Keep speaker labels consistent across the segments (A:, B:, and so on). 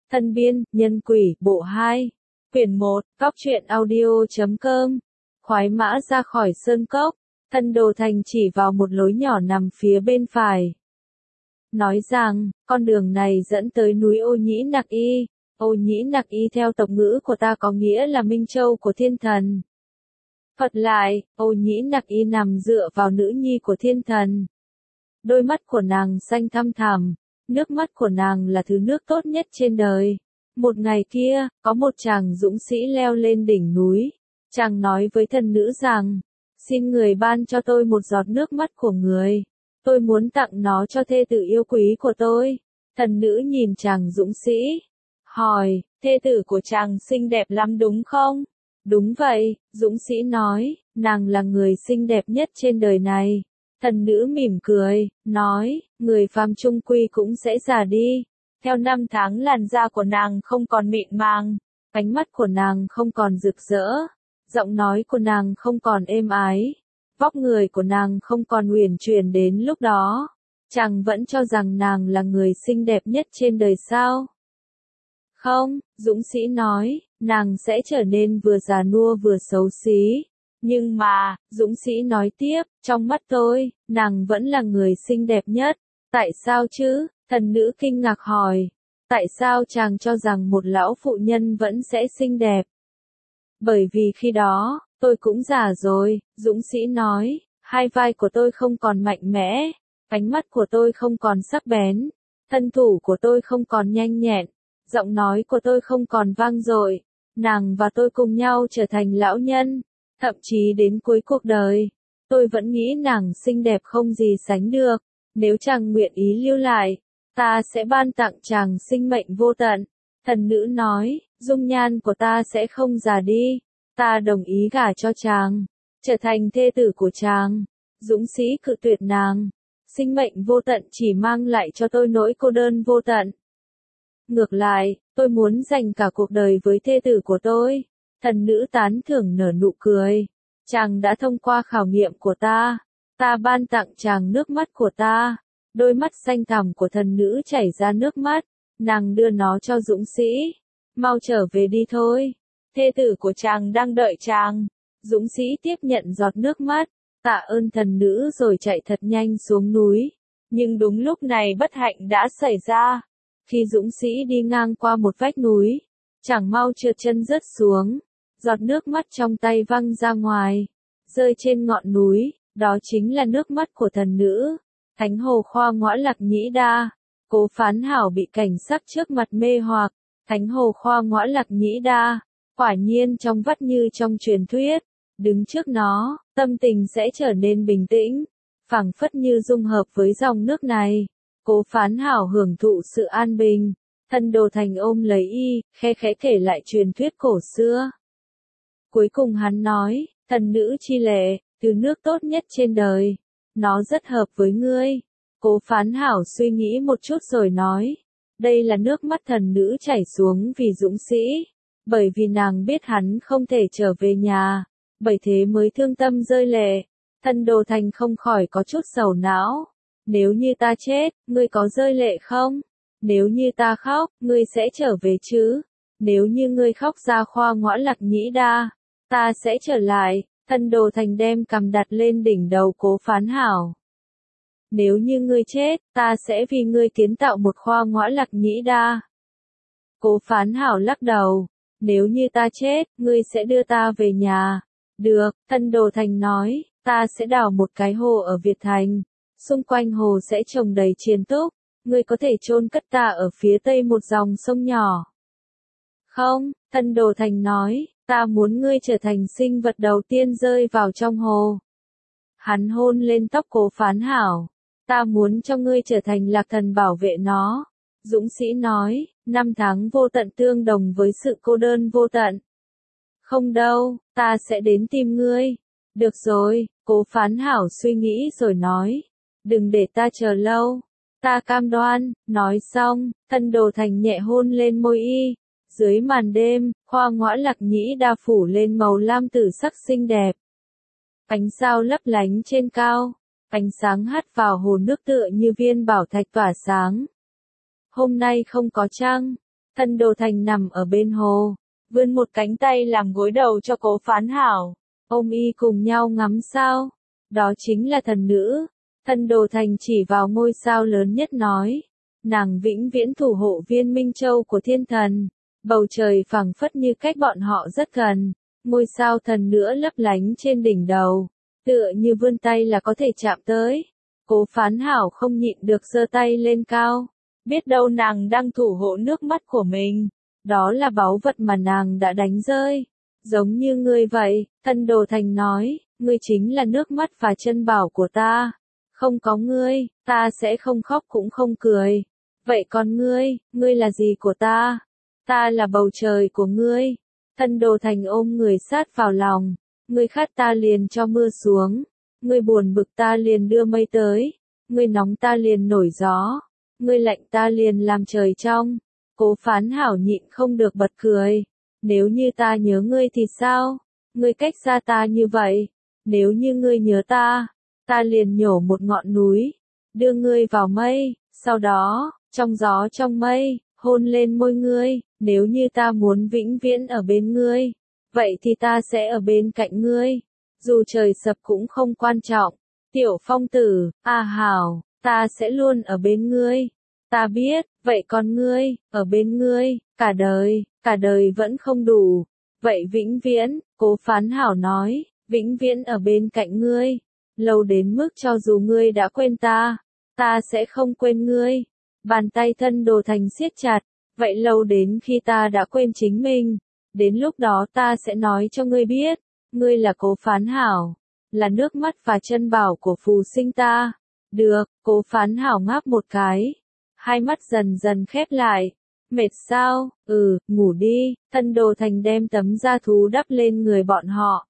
A: Thân biên, nhân quỷ, bộ 2. Quyển 1, Cóc truyện audio.com. Khoái mã ra khỏi sơn cốc, Thân Đồ Thành chỉ vào một lối nhỏ nằm phía bên phải. Nói rằng, con đường này dẫn tới núi Ô Nhĩ Nặc Y. Ô Nhĩ Nặc Y theo tộc ngữ của ta có nghĩa là Minh Châu của thiên thần. Thuật lại, Ô Nhĩ Nặc Y nằm dựa vào nữ nhi của thiên thần. Đôi mắt của nàng xanh thăm thẳm, nước mắt của nàng là thứ nước tốt nhất trên đời. Một ngày kia, có một chàng dũng sĩ leo lên đỉnh núi. Chàng nói với thần nữ rằng, xin người ban cho tôi một giọt nước mắt của người. Tôi muốn tặng nó cho thê tử yêu quý của tôi. Thần nữ nhìn chàng dũng sĩ, hỏi, thê tử của chàng xinh đẹp lắm đúng không? Đúng vậy, dũng sĩ nói, nàng là người xinh đẹp nhất trên đời này. Thần nữ mỉm cười, nói, người phàm chung quy cũng sẽ già đi. Theo năm tháng làn da của nàng không còn mịn màng, ánh mắt của nàng không còn rực rỡ, giọng nói của nàng không còn êm ái, vóc người của nàng không còn uyển chuyển đến lúc đó. Chàng vẫn cho rằng nàng là người xinh đẹp nhất trên đời sao? Không, dũng sĩ nói, nàng sẽ trở nên vừa già nua vừa xấu xí. Nhưng mà, dũng sĩ nói tiếp, trong mắt tôi, nàng vẫn là người xinh đẹp nhất. Tại sao chứ? Thần nữ kinh ngạc hỏi. Tại sao chàng cho rằng một lão phụ nhân vẫn sẽ xinh đẹp? Bởi vì khi đó, tôi cũng già rồi, dũng sĩ nói, hai vai của tôi không còn mạnh mẽ, ánh mắt của tôi không còn sắc bén, thân thủ của tôi không còn nhanh nhẹn, giọng nói của tôi không còn vang dội. Nàng và tôi cùng nhau trở thành lão nhân. Thậm chí đến cuối cuộc đời, tôi vẫn nghĩ nàng xinh đẹp không gì sánh được. Nếu chàng nguyện ý lưu lại, ta sẽ ban tặng chàng sinh mệnh vô tận. Thần nữ nói, dung nhan của ta sẽ không già đi. Ta đồng ý gả cho chàng, trở thành thê tử của chàng. Dũng sĩ cự tuyệt nàng. Sinh mệnh vô tận chỉ mang lại cho tôi nỗi cô đơn vô tận. Ngược lại, tôi muốn dành cả cuộc đời với thê tử của tôi. Thần nữ tán thưởng nở nụ cười. Chàng đã thông qua khảo nghiệm của ta. Ta ban tặng chàng nước mắt của ta. Đôi mắt xanh thẳm của thần nữ chảy ra nước mắt. Nàng đưa nó cho dũng sĩ. Mau trở về đi thôi. Thê tử của chàng đang đợi chàng. Dũng sĩ tiếp nhận giọt nước mắt. Tạ ơn thần nữ rồi chạy thật nhanh xuống núi. Nhưng đúng lúc này bất hạnh đã xảy ra. Khi dũng sĩ đi ngang qua một vách núi, chẳng mau trượt chân rớt xuống. Giọt nước mắt trong tay văng ra ngoài, rơi trên ngọn núi, đó chính là nước mắt của thần nữ. Thánh Hồ Khoa Ngõa Lạc Nhĩ Đa. Cố Phán Hảo bị cảnh sắc trước mặt mê hoặc. Thánh Hồ Khoa Ngõa Lạc Nhĩ Đa, quả nhiên trong vắt như trong truyền thuyết. Đứng trước nó, tâm tình sẽ trở nên bình tĩnh, phảng phất như dung hợp với dòng nước này. Cố Phán Hảo hưởng thụ sự an bình. Thân Đồ Thành ôm lấy y, khe khẽ kể lại truyền thuyết cổ xưa. Cuối cùng hắn nói, thần nữ chi lệ, thứ nước tốt nhất trên đời. Nó rất hợp với ngươi. Cố Phán Hảo suy nghĩ một chút rồi nói, đây là nước mắt thần nữ chảy xuống vì dũng sĩ. Bởi vì nàng biết hắn không thể trở về nhà, bởi thế mới thương tâm rơi lệ. Thân Đồ Thành không khỏi có chút sầu não. Nếu như ta chết, ngươi có rơi lệ không? Nếu như ta khóc, ngươi sẽ trở về chứ? Nếu như ngươi khóc ra Khoa Ngõa Lạc Nhĩ Đa, ta sẽ trở lại. Thân Đồ Thành đem cằm đặt lên đỉnh đầu Cố Phán Hảo. Nếu như ngươi chết, ta sẽ vì ngươi kiến tạo một Khoa Ngõa Lạc Nhĩ Đa. Cố Phán Hảo lắc đầu. Nếu như ta chết, ngươi sẽ đưa ta về nhà. Được, Thân Đồ Thành nói, ta sẽ đào một cái hồ ở Việt Thành. Xung quanh hồ sẽ trồng đầy chiên túc. Ngươi có thể chôn cất ta ở phía tây một dòng sông nhỏ. Không, Thân Đồ Thành nói, ta muốn ngươi trở thành sinh vật đầu tiên rơi vào trong hồ. Hắn hôn lên tóc Cố Phán Hảo. Ta muốn cho ngươi trở thành lạc thần bảo vệ nó. Dũng sĩ nói, năm tháng vô tận tương đồng với sự cô đơn vô tận. Không đâu, ta sẽ đến tìm ngươi. Được rồi, Cố Phán Hảo suy nghĩ rồi nói. Đừng để ta chờ lâu. Ta cam đoan. Nói xong, Thân Đồ Thành nhẹ hôn lên môi y. Dưới màn đêm, Khoa Ngõa Lạc Nhĩ Đa phủ lên màu lam tử sắc xinh đẹp. Ánh sao lấp lánh trên cao. Ánh sáng hắt vào hồ nước tựa như viên bảo thạch tỏa sáng. Hôm nay không có trăng. Thân Đồ Thành nằm ở bên hồ, vươn một cánh tay làm gối đầu cho Cố Phán Hảo, ôm y cùng nhau ngắm sao. Đó chính là thần nữ. Thân Đồ Thành chỉ vào ngôi sao lớn nhất nói, nàng vĩnh viễn thủ hộ viên Minh Châu của thiên thần. Bầu trời phẳng phất như cách bọn họ rất gần, ngôi sao thần nữa lấp lánh trên đỉnh đầu, tựa như vươn tay là có thể chạm tới. Cố Phán Hảo không nhịn được giơ tay lên cao, biết đâu nàng đang thủ hộ nước mắt của mình, đó là báu vật mà nàng đã đánh rơi. Giống như ngươi vậy, Thân Đồ Thành nói, ngươi chính là nước mắt và chân bảo của ta. Không có ngươi, ta sẽ không khóc cũng không cười. Vậy còn ngươi là gì của ta? Ta là bầu trời của ngươi. Thân Đồ Thành ôm người sát vào lòng. Ngươi khát ta liền cho mưa xuống. Ngươi buồn bực ta liền đưa mây tới. Ngươi nóng ta liền nổi gió. Ngươi lạnh ta liền làm trời trong. Cố Phán Hảo nhịn không được bật cười. Nếu như ta nhớ ngươi thì sao? Ngươi cách xa ta như vậy. Nếu như ngươi nhớ ta, ta liền nhổ một ngọn núi, đưa ngươi vào mây, sau đó, trong gió trong mây, hôn lên môi ngươi. Nếu như ta muốn vĩnh viễn ở bên ngươi, vậy thì ta sẽ ở bên cạnh ngươi. Dù trời sập cũng không quan trọng. Tiểu Phong Tử, Hảo, ta sẽ luôn ở bên ngươi. Ta biết, vậy còn ngươi, ở bên ngươi, cả đời vẫn không đủ. Vậy vĩnh viễn, Cố Phán Hảo nói, vĩnh viễn ở bên cạnh ngươi. Lâu đến mức cho dù ngươi đã quên ta sẽ không quên ngươi. Bàn tay Thân Đồ Thành siết chặt, vậy lâu đến khi ta đã quên chính mình. Đến lúc đó ta sẽ nói cho ngươi biết, ngươi là Cố Phán Hảo, là nước mắt và chân bảo của phù sinh ta. Được, Cố Phán Hảo ngáp một cái, hai mắt dần dần khép lại. Mệt sao? Ngủ đi. Thân Đồ Thành đem tấm da thú đắp lên người bọn họ.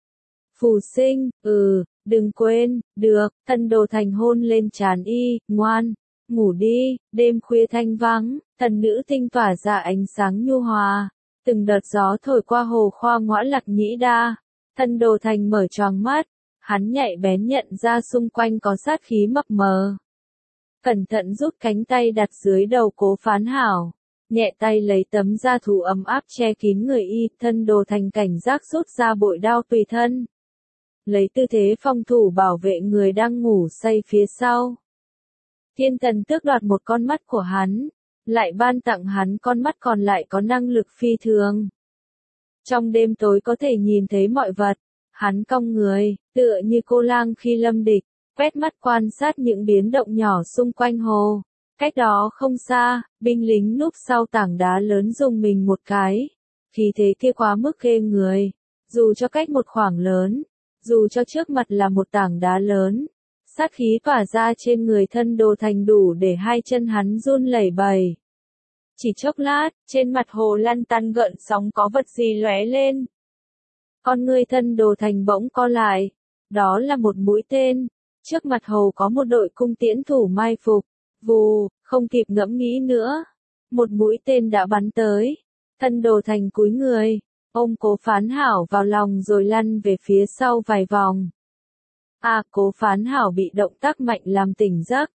A: Phù sinh, đừng quên. Được. Thân Đồ Thành hôn lên trán y, ngoan, ngủ đi. Đêm khuya thanh vắng, thần nữ tinh tỏa ra ánh sáng nhu hòa. Từng đợt gió thổi qua hồ Khoa Ngõa Lạc Nhĩ Đa. Thân Đồ Thành mở choàng mắt, hắn nhạy bén nhận ra xung quanh có sát khí mập mờ. Cẩn thận rút cánh tay đặt dưới đầu Cố Phán Hảo, nhẹ tay lấy tấm da thú ấm áp che kín người y. Thân Đồ Thành cảnh giác rút ra bội đao tùy thân, lấy tư thế phòng thủ bảo vệ người đang ngủ say phía sau. Thiên thần tước đoạt một con mắt của hắn, lại ban tặng hắn con mắt còn lại có năng lực phi thường. Trong đêm tối có thể nhìn thấy mọi vật. Hắn cong người, tựa như cô lang khi lâm địch, quét mắt quan sát những biến động nhỏ xung quanh hồ. Cách đó không xa, binh lính núp sau tảng đá lớn rùng mình một cái. Khí thế kia quá mức ghê người. Dù cho cách một khoảng lớn, dù cho trước mặt là một tảng đá lớn, sát khí tỏa ra trên người Thân Đồ Thành đủ để hai chân hắn run lẩy bẩy. Chỉ chốc lát, trên mặt hồ lăn tăn gợn sóng có vật gì lóe lên. Con ngươi Thân Đồ Thành bỗng co lại. Đó là một mũi tên. Trước mặt hồ có một đội cung tiễn thủ mai phục. Vù, không kịp ngẫm nghĩ nữa. Một mũi tên đã bắn tới. Thân Đồ Thành cúi người, ôm Cố Phán Hảo vào lòng rồi lăn về phía sau vài vòng. Cố Phán Hảo bị động tác mạnh làm tỉnh giấc.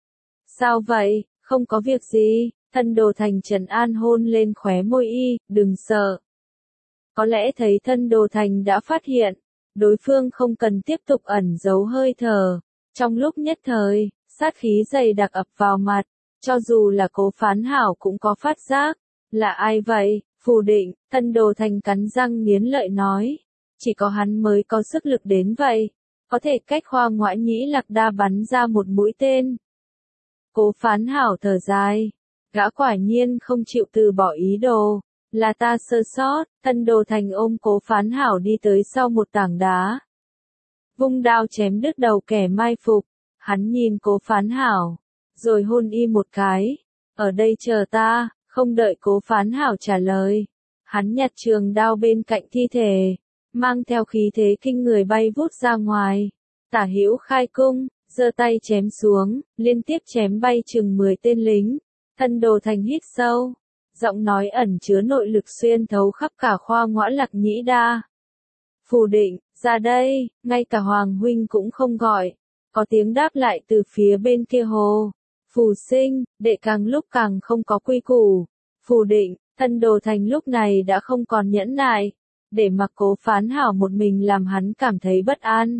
A: Sao vậy? Không có việc gì. Thân Đồ Thành trấn an hôn lên khóe môi y, đừng sợ. Có lẽ thấy Thân Đồ Thành đã phát hiện, đối phương không cần tiếp tục ẩn giấu hơi thở. Trong lúc nhất thời, sát khí dày đặc ập vào mặt, cho dù là Cố Phán Hảo cũng có phát giác. Là ai vậy? Phù Định. Thân Đồ Thành cắn răng nghiến lợi nói. Chỉ có hắn mới có sức lực đến vậy, có thể cách Khoa Ngõa Nhĩ Lạc Đa bắn ra một mũi tên. Cố Phán Hảo thở dài. Gã quả nhiên không chịu từ bỏ ý đồ. Là ta sơ sót. Thân Đồ Thành ôm Cố Phán Hảo đi tới sau một tảng đá, vung đao chém đứt đầu kẻ mai phục. Hắn nhìn Cố Phán Hảo, rồi hôn y một cái. Ở đây chờ ta. Không đợi Cố Phán Hảo trả lời, hắn nhặt trường đao bên cạnh thi thể, mang theo khí thế kinh người bay vút ra ngoài. Tả hữu khai cung, giơ tay chém xuống, liên tiếp chém bay chừng 10 tên lính. Thân Đồ Thành hít sâu, giọng nói ẩn chứa nội lực xuyên thấu khắp cả Khoa Ngõa Lạc Nhĩ Đa. Phù Định, ra đây. Ngay cả Hoàng huynh cũng không gọi. Có tiếng đáp lại từ phía bên kia hồ. Phù sinh, đệ càng lúc càng không có quy củ. Phủ Định, Thân Đồ Thành lúc này đã không còn nhẫn nại, để mặc Cố Phán Hảo một mình làm hắn cảm thấy bất an.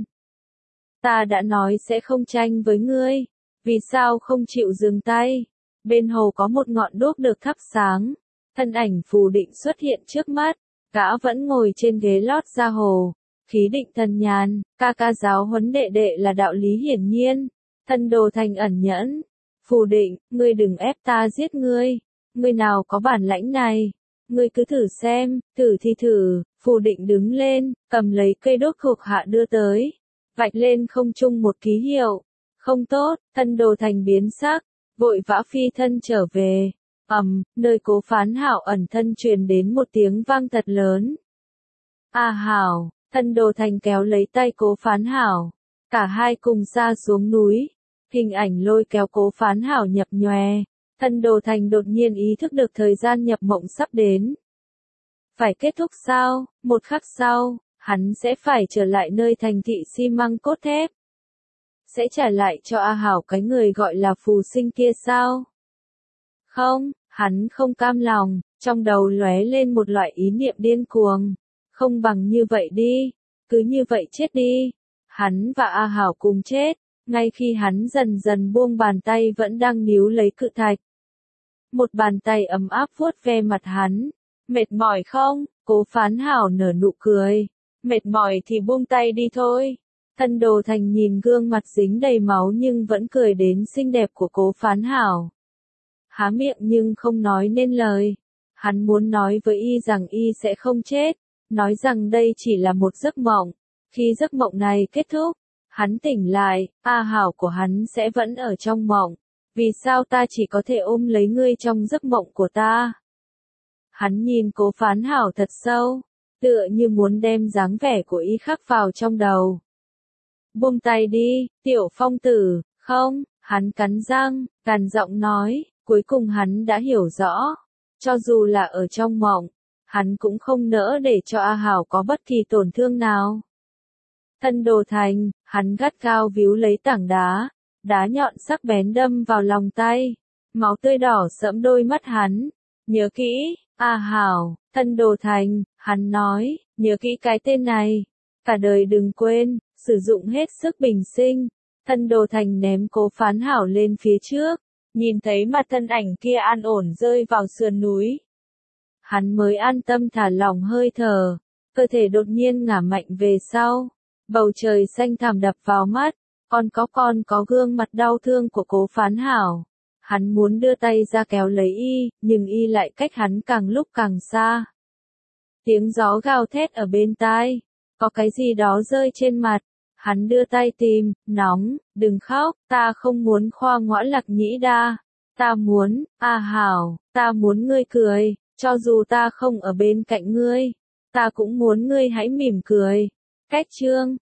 A: Ta đã nói sẽ không tranh với ngươi, vì sao không chịu dừng tay? Bên hồ có một ngọn đuốc được thắp sáng, thân ảnh Phù Định xuất hiện trước mắt, gã vẫn ngồi trên ghế lót ra hồ, khí định thần nhàn, ca ca giáo huấn đệ đệ là đạo lý hiển nhiên. Thân Đồ Thành ẩn nhẫn, Phù Định, ngươi đừng ép ta giết ngươi nào có bản lãnh này, ngươi cứ thử xem, thử thì thử. Phù Định đứng lên, cầm lấy cây đốt thuộc hạ đưa tới, vạch lên không trung một ký hiệu. Không tốt, Thân Đồ Thành biến sắc, vội vã phi thân trở về. Nơi Cố Phán Hảo ẩn thân truyền đến một tiếng vang thật lớn. A Hảo, Thân Đồ Thành kéo lấy tay Cố Phán Hảo, cả hai cùng ra xuống núi. Hình ảnh lôi kéo Cố Phán Hảo nhập nhòe. Thân Đồ Thành đột nhiên ý thức được thời gian nhập mộng sắp đến. Phải kết thúc sao? Một khắc sau, hắn sẽ phải trở lại nơi thành thị xi măng cốt thép. Sẽ trả lại cho A Hảo cái người gọi là phù sinh kia sao? Không, hắn không cam lòng, trong đầu lóe lên một loại ý niệm điên cuồng. Không bằng như vậy đi, cứ như vậy chết đi. Hắn và A Hảo cùng chết, ngay khi hắn dần dần buông bàn tay vẫn đang níu lấy cự thạch. Một bàn tay ấm áp vuốt ve mặt hắn. Mệt mỏi không? Cố Phán Hảo nở nụ cười. Mệt mỏi thì buông tay đi thôi. Thân Đồ Thành nhìn gương mặt dính đầy máu nhưng vẫn cười đến xinh đẹp của Cố Phán Hảo. Há miệng nhưng không nói nên lời. Hắn muốn nói với y rằng y sẽ không chết, nói rằng đây chỉ là một giấc mộng. Khi giấc mộng này kết thúc, hắn tỉnh lại, A Hảo của hắn sẽ vẫn ở trong mộng. Vì sao ta chỉ có thể ôm lấy ngươi trong giấc mộng của ta? Hắn nhìn Cố Phán Hảo thật sâu, tựa như muốn đem dáng vẻ của y khắc vào trong đầu. Buông tay đi, Tiểu Phong tử, không, hắn cắn răng, gằn giọng nói, cuối cùng hắn đã hiểu rõ. Cho dù là ở trong mộng, hắn cũng không nỡ để cho A Hảo có bất kỳ tổn thương nào. Thân Đồ Thành, hắn gắt gao víu lấy tảng đá, đá nhọn sắc bén đâm vào lòng tay, máu tươi đỏ sẫm đôi mắt hắn. Nhớ kỹ, A Hảo, Thân Đồ Thành, hắn nói, nhớ kỹ cái tên này, cả đời đừng quên, sử dụng hết sức bình sinh. Thân Đồ Thành ném Cố Phán Hảo lên phía trước, nhìn thấy mặt thân ảnh kia an ổn rơi vào sườn núi. Hắn mới an tâm thả lỏng hơi thở, cơ thể đột nhiên ngả mạnh về sau, bầu trời xanh thẳm đập vào mắt, còn có gương mặt đau thương của Cố Phán Hảo. Hắn muốn đưa tay ra kéo lấy y, nhưng y lại cách hắn càng lúc càng xa. Tiếng gió gào thét ở bên tai, có cái gì đó rơi trên mặt. Hắn đưa tay tìm, nóng, đừng khóc, ta không muốn khoa ngoãn Lạc Nhĩ Đa. Ta muốn, A Hảo, ta muốn ngươi cười, cho dù ta không ở bên cạnh ngươi. Ta cũng muốn ngươi hãy mỉm cười. Cách chương